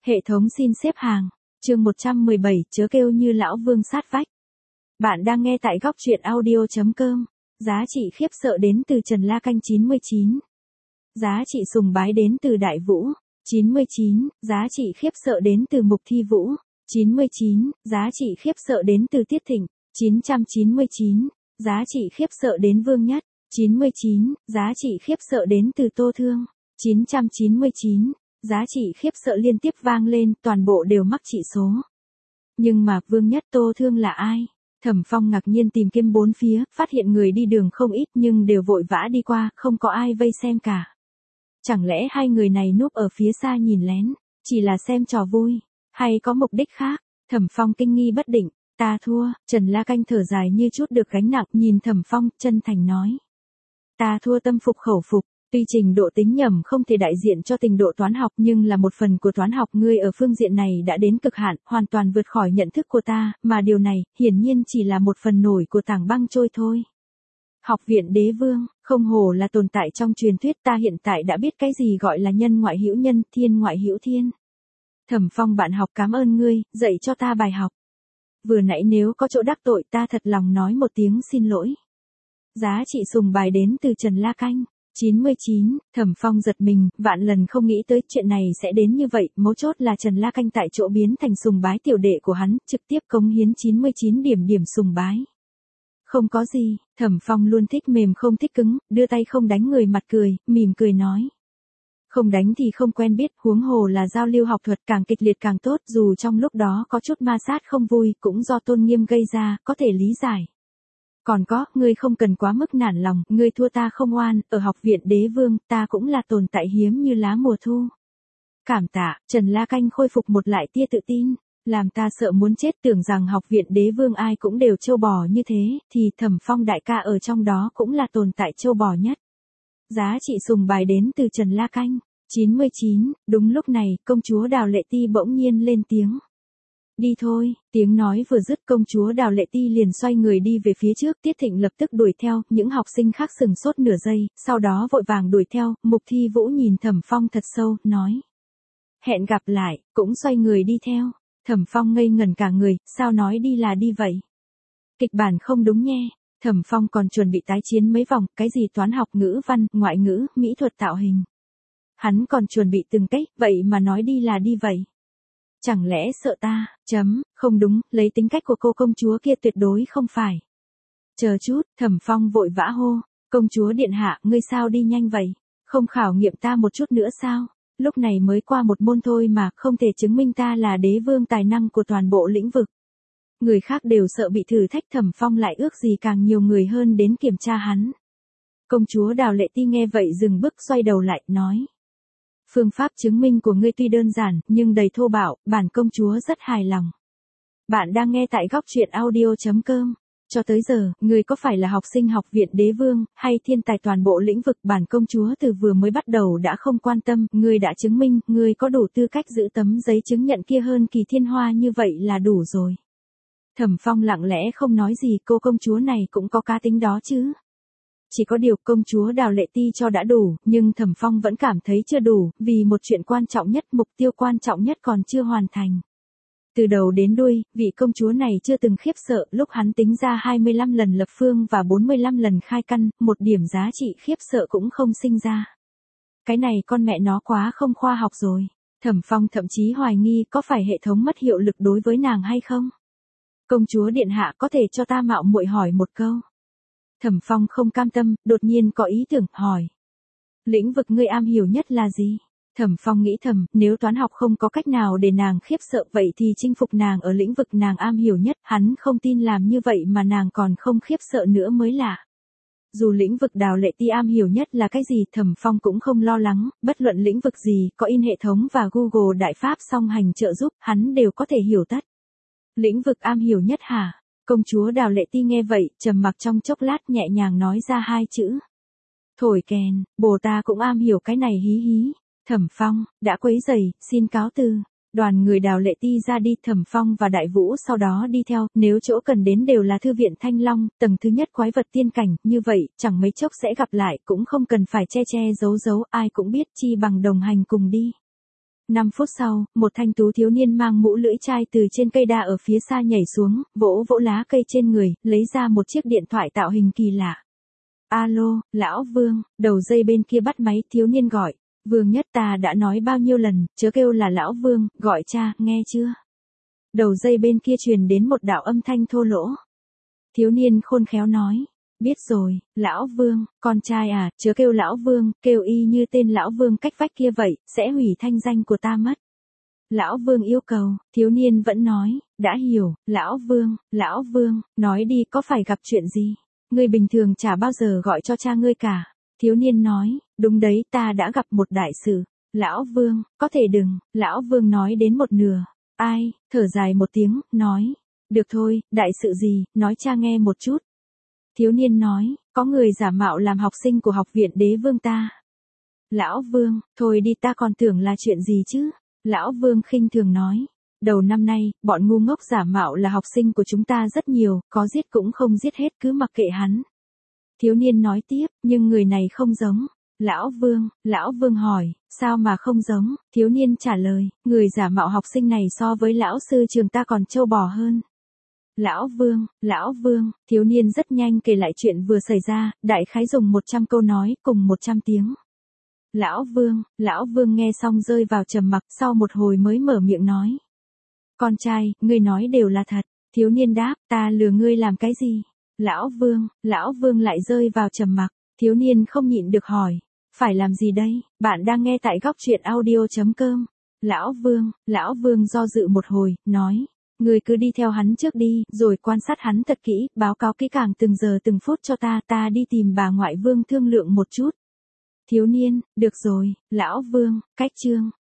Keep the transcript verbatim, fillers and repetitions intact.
Hệ thống xin xếp hàng. Chương một trăm mười bảy, chớ kêu như lão vương sát vách. Bạn đang nghe tại góc truyện audio chấm com. Giá trị khiếp sợ đến từ Trần La Canh chín mươi chín. Giá trị sùng bái đến từ Đại Vũ chín mươi chín. Giá trị khiếp sợ đến từ Mục Thi Vũ chín mươi chín. Giá trị khiếp sợ đến từ Tiết Thịnh chín trăm chín mươi chín. Giá trị khiếp sợ đến Vương Nhất chín mươi chín. Giá trị khiếp sợ đến từ Tô Thương chín trăm chín mươi chín. Giá trị khiếp sợ liên tiếp vang lên, toàn bộ đều mắc trị số. Nhưng mà Vương Nhất, Tô Thương là ai? Thẩm Phong ngạc nhiên tìm kiếm bốn phía, phát hiện người đi đường không ít nhưng đều vội vã đi qua, không có ai vây xem cả. Chẳng lẽ hai người này núp ở phía xa nhìn lén, chỉ là xem trò vui, hay có mục đích khác? Thẩm Phong kinh nghi bất định, ta thua. Trần La Canh thở dài như chút được gánh nặng, nhìn Thẩm Phong, chân thành nói. Ta thua tâm phục khẩu phục. Tuy trình độ tính nhầm không thể đại diện cho trình độ toán học nhưng là một phần của toán học ngươi ở phương diện này đã đến cực hạn, hoàn toàn vượt khỏi nhận thức của ta, mà điều này, hiển nhiên chỉ là một phần nổi của tảng băng trôi thôi. Học viện Đế Vương, không hổ là tồn tại trong truyền thuyết, ta hiện tại đã biết cái gì gọi là nhân ngoại hữu nhân, thiên ngoại hữu thiên. Thẩm Phong bạn học cảm ơn ngươi, dạy cho ta bài học. Vừa nãy nếu có chỗ đắc tội ta thật lòng nói một tiếng xin lỗi. Giá trị sùng bài đến từ Trần La Canh chín mươi chín. Thẩm Phong giật mình, vạn lần không nghĩ tới chuyện này sẽ đến như vậy, mấu chốt là Trần La Canh tại chỗ biến thành sùng bái tiểu đệ của hắn, trực tiếp cống hiến chín mươi chín điểm điểm sùng bái. Không có gì, Thẩm Phong luôn thích mềm không thích cứng, đưa tay không đánh người mặt cười, mỉm cười nói. Không đánh thì không quen biết, huống hồ là giao lưu học thuật, càng kịch liệt càng tốt, dù trong lúc đó có chút ma sát không vui, cũng do tôn nghiêm gây ra, có thể lý giải. Còn có, ngươi không cần quá mức nản lòng, ngươi thua ta không oan, ở học viện Đế Vương, ta cũng là tồn tại hiếm như lá mùa thu. Cảm tạ, Trần La Canh khôi phục một lại tia tự tin, làm ta sợ muốn chết, tưởng rằng học viện Đế Vương ai cũng đều trâu bò như thế, thì Thẩm Phong đại ca ở trong đó cũng là tồn tại trâu bò nhất. Giá trị sùng bài đến từ Trần La Canh chín mươi chín. Đúng lúc này, công chúa Đào Lệ Ti bỗng nhiên lên tiếng. Đi thôi, tiếng nói vừa dứt, công chúa Đào Lệ Ti liền xoay người đi về phía trước, Tiết Thịnh lập tức đuổi theo, những học sinh khác sừng sốt nửa giây, sau đó vội vàng đuổi theo, Mục Thi Vũ nhìn Thẩm Phong thật sâu, nói. Hẹn gặp lại, cũng xoay người đi theo. Thẩm Phong ngây ngẩn cả người, sao nói đi là đi vậy? Kịch bản không đúng nghe. Thẩm Phong còn chuẩn bị tái chiến mấy vòng, cái gì toán học, ngữ văn, ngoại ngữ, mỹ thuật tạo hình. Hắn còn chuẩn bị từng cách, vậy mà nói đi là đi vậy. Chẳng lẽ sợ ta, chấm, không đúng, lấy tính cách của cô công chúa kia tuyệt đối không phải. Chờ chút, Thẩm Phong vội vã hô, công chúa điện hạ, ngươi sao đi nhanh vậy, không khảo nghiệm ta một chút nữa sao, lúc này mới qua một môn thôi mà, không thể chứng minh ta là đế vương tài năng của toàn bộ lĩnh vực. Người khác đều sợ bị thử thách, Thẩm Phong lại ước gì càng nhiều người hơn đến kiểm tra hắn. Công chúa Đào Lệ Ti nghe vậy dừng bước, xoay đầu lại, nói. Phương pháp chứng minh của ngươi tuy đơn giản, nhưng đầy thô bạo, bản công chúa rất hài lòng. Bạn đang nghe tại góc truyện audio chấm com. Cho tới giờ, ngươi có phải là học sinh học viện Đế Vương, hay thiên tài toàn bộ lĩnh vực, bản công chúa từ vừa mới bắt đầu đã không quan tâm, ngươi đã chứng minh, ngươi có đủ tư cách giữ tấm giấy chứng nhận kia hơn Kỳ Thiên Hoa, như vậy là đủ rồi. Thẩm Phong lặng lẽ không nói gì, cô công chúa này cũng có cá tính đó chứ. Chỉ có điều công chúa Đào Lệ Ti cho đã đủ, nhưng Thẩm Phong vẫn cảm thấy chưa đủ, vì một chuyện quan trọng nhất, mục tiêu quan trọng nhất còn chưa hoàn thành. Từ đầu đến đuôi, vị công chúa này chưa từng khiếp sợ, lúc hắn tính ra hai mươi lăm lần lập phương và bốn mươi lăm lần khai căn, một điểm giá trị khiếp sợ cũng không sinh ra. Cái này con mẹ nó quá không khoa học rồi. Thẩm Phong thậm chí hoài nghi có phải hệ thống mất hiệu lực đối với nàng hay không. Công chúa điện hạ, có thể cho ta mạo muội hỏi một câu. Thẩm Phong không cam tâm, đột nhiên có ý tưởng, hỏi. Lĩnh vực ngươi am hiểu nhất là gì? Thẩm Phong nghĩ thầm, nếu toán học không có cách nào để nàng khiếp sợ, vậy thì chinh phục nàng ở lĩnh vực nàng am hiểu nhất, hắn không tin làm như vậy mà nàng còn không khiếp sợ nữa mới lạ. Dù lĩnh vực Đào Lệ Ti am hiểu nhất là cái gì, Thẩm Phong cũng không lo lắng, bất luận lĩnh vực gì, có in hệ thống và Google Đại Pháp song hành trợ giúp, hắn đều có thể hiểu tất. Lĩnh vực am hiểu nhất hả? Công chúa Đào Lệ Ti nghe vậy, trầm mặc trong chốc lát, nhẹ nhàng nói ra hai chữ. Thổi kèn, bồ ta cũng am hiểu cái này hí hí. Thẩm Phong, đã quấy rầy, xin cáo từ. Đoàn người Đào Lệ Ti ra đi, Thẩm Phong và Đại Vũ sau đó đi theo, nếu chỗ cần đến đều là thư viện Thanh Long, tầng thứ nhất quái vật tiên cảnh, như vậy, chẳng mấy chốc sẽ gặp lại, cũng không cần phải che che giấu giấu, ai cũng biết, chi bằng đồng hành cùng đi. Năm phút sau, một thanh tú thiếu niên mang mũ lưỡi chai từ trên cây đa ở phía xa nhảy xuống, vỗ vỗ lá cây trên người, lấy ra một chiếc điện thoại tạo hình kỳ lạ. Alo, lão Vương, đầu dây bên kia bắt máy, thiếu niên gọi. Vương Nhất, ta đã nói bao nhiêu lần, chớ kêu là lão Vương, gọi cha, nghe chưa? Đầu dây bên kia truyền đến một đạo âm thanh thô lỗ. Thiếu niên khôn khéo nói. Biết rồi, lão Vương, con trai à, chớ kêu lão Vương, kêu y như tên lão Vương cách vách kia vậy, sẽ hủy thanh danh của ta mất. Lão Vương yêu cầu, thiếu niên vẫn nói, đã hiểu, lão Vương, lão Vương, nói đi, có phải gặp chuyện gì? Ngươi bình thường chả bao giờ gọi cho cha ngươi cả. Thiếu niên nói, đúng đấy, ta đã gặp một đại sự. Lão Vương, có thể đừng, lão Vương nói đến một nửa. Ai, thở dài một tiếng, nói, được thôi, đại sự gì, nói cha nghe một chút. Thiếu niên nói, có người giả mạo làm học sinh của học viện đế vương ta. Lão Vương, thôi đi, ta còn tưởng là chuyện gì chứ. Lão Vương khinh thường nói, đầu năm nay, bọn ngu ngốc giả mạo là học sinh của chúng ta rất nhiều, có giết cũng không giết hết, cứ mặc kệ hắn. Thiếu niên nói tiếp, nhưng người này không giống. Lão Vương, lão Vương hỏi, sao mà không giống? Thiếu niên trả lời, người giả mạo học sinh này so với lão sư trường ta còn trâu bò hơn. Lão Vương, lão Vương, thiếu niên rất nhanh kể lại chuyện vừa xảy ra, đại khái dùng một trăm câu nói, cùng một trăm tiếng. Lão Vương, lão Vương nghe xong rơi vào trầm mặc, sau một hồi mới mở miệng nói. Con trai, ngươi nói đều là thật. Thiếu niên đáp, ta lừa ngươi làm cái gì? Lão Vương, lão Vương lại rơi vào trầm mặc, thiếu niên không nhịn được hỏi. Phải làm gì đây? Bạn đang nghe tại góc truyện audio chấm com. Lão Vương, lão Vương do dự một hồi, nói. Ngươi cứ đi theo hắn trước đi, rồi quan sát hắn thật kỹ, báo cáo kỹ càng từng giờ từng phút cho ta, ta đi tìm bà ngoại Vương thương lượng một chút. Thiếu niên, được rồi, lão Vương, cách chương.